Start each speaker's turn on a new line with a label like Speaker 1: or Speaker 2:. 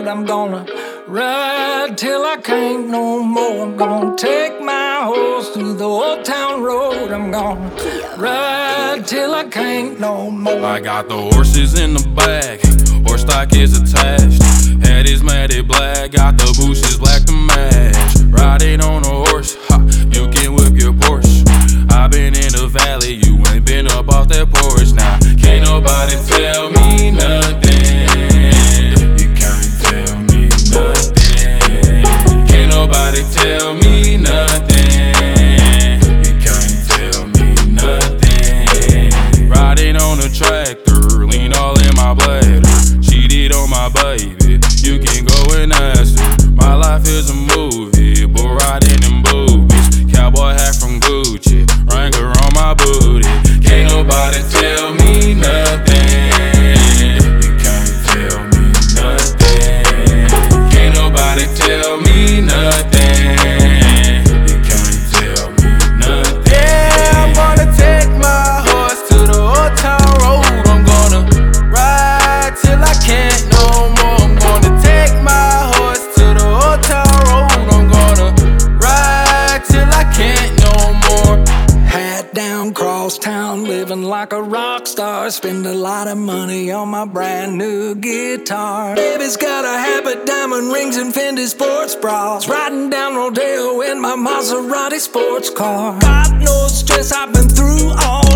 Speaker 1: I'm gonna ride till I can't no more. I'm gonna take my horse through the old town road. I'm gonna ride till I can't no more.
Speaker 2: I got the horses in the back, horse stock is attached. Head is matted black, got the bushes black to match. Riding on a horse, ha, you can whip your Porsche. I been in the valley, you ain't been up off that porch. Now, can't nobody tell me nothing. You can't tell me nothing. Can't nobody tell me nothing. You can't tell me nothing. Riding on a tractor, lean all in my bladder. Cheated on my baby, you can go and ask her. My life is a movie, but riding in boobies. Cowboy hat from Gucci, Wrangler on my booty. Can't nobody tell me nothing. You can't tell me nothing. Can't nobody tell me nothing. You can't tell me nothing. Yeah, I'm gonna take my horse to the old town road. I'm gonna ride till I can't no more. I'm gonna take my horse to the old town road. I'm gonna ride till I can't no more.
Speaker 1: Hat down, cross town, living like a rock star. Spend a lot of money on my brand new guitar. Baby's got a habit, diamond rings and Fendi sports bras. Riding down Rodeo in my Maserati sports car. God knows stress I've been through all